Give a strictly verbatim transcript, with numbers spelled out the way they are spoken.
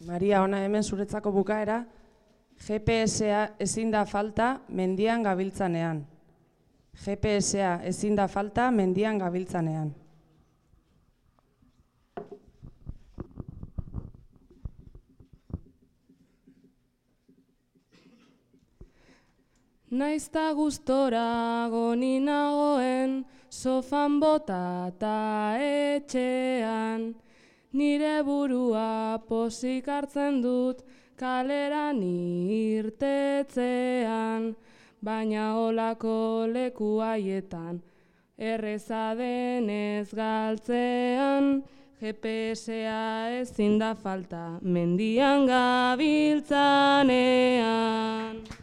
Maria, ona hemen zuretzako bukaera, G P S-a ezin da falta mendian gabiltzanean. G P S-a ezin da falta mendian gabiltzanean. Naizta gustora goni nagoen, sofan botata etxean, nire burua pozik hartzen dut kaleran irtetzean, baina holako leku haietan erreza denez galtzean, G P S-a ezin da falta mendian gabiltzanean.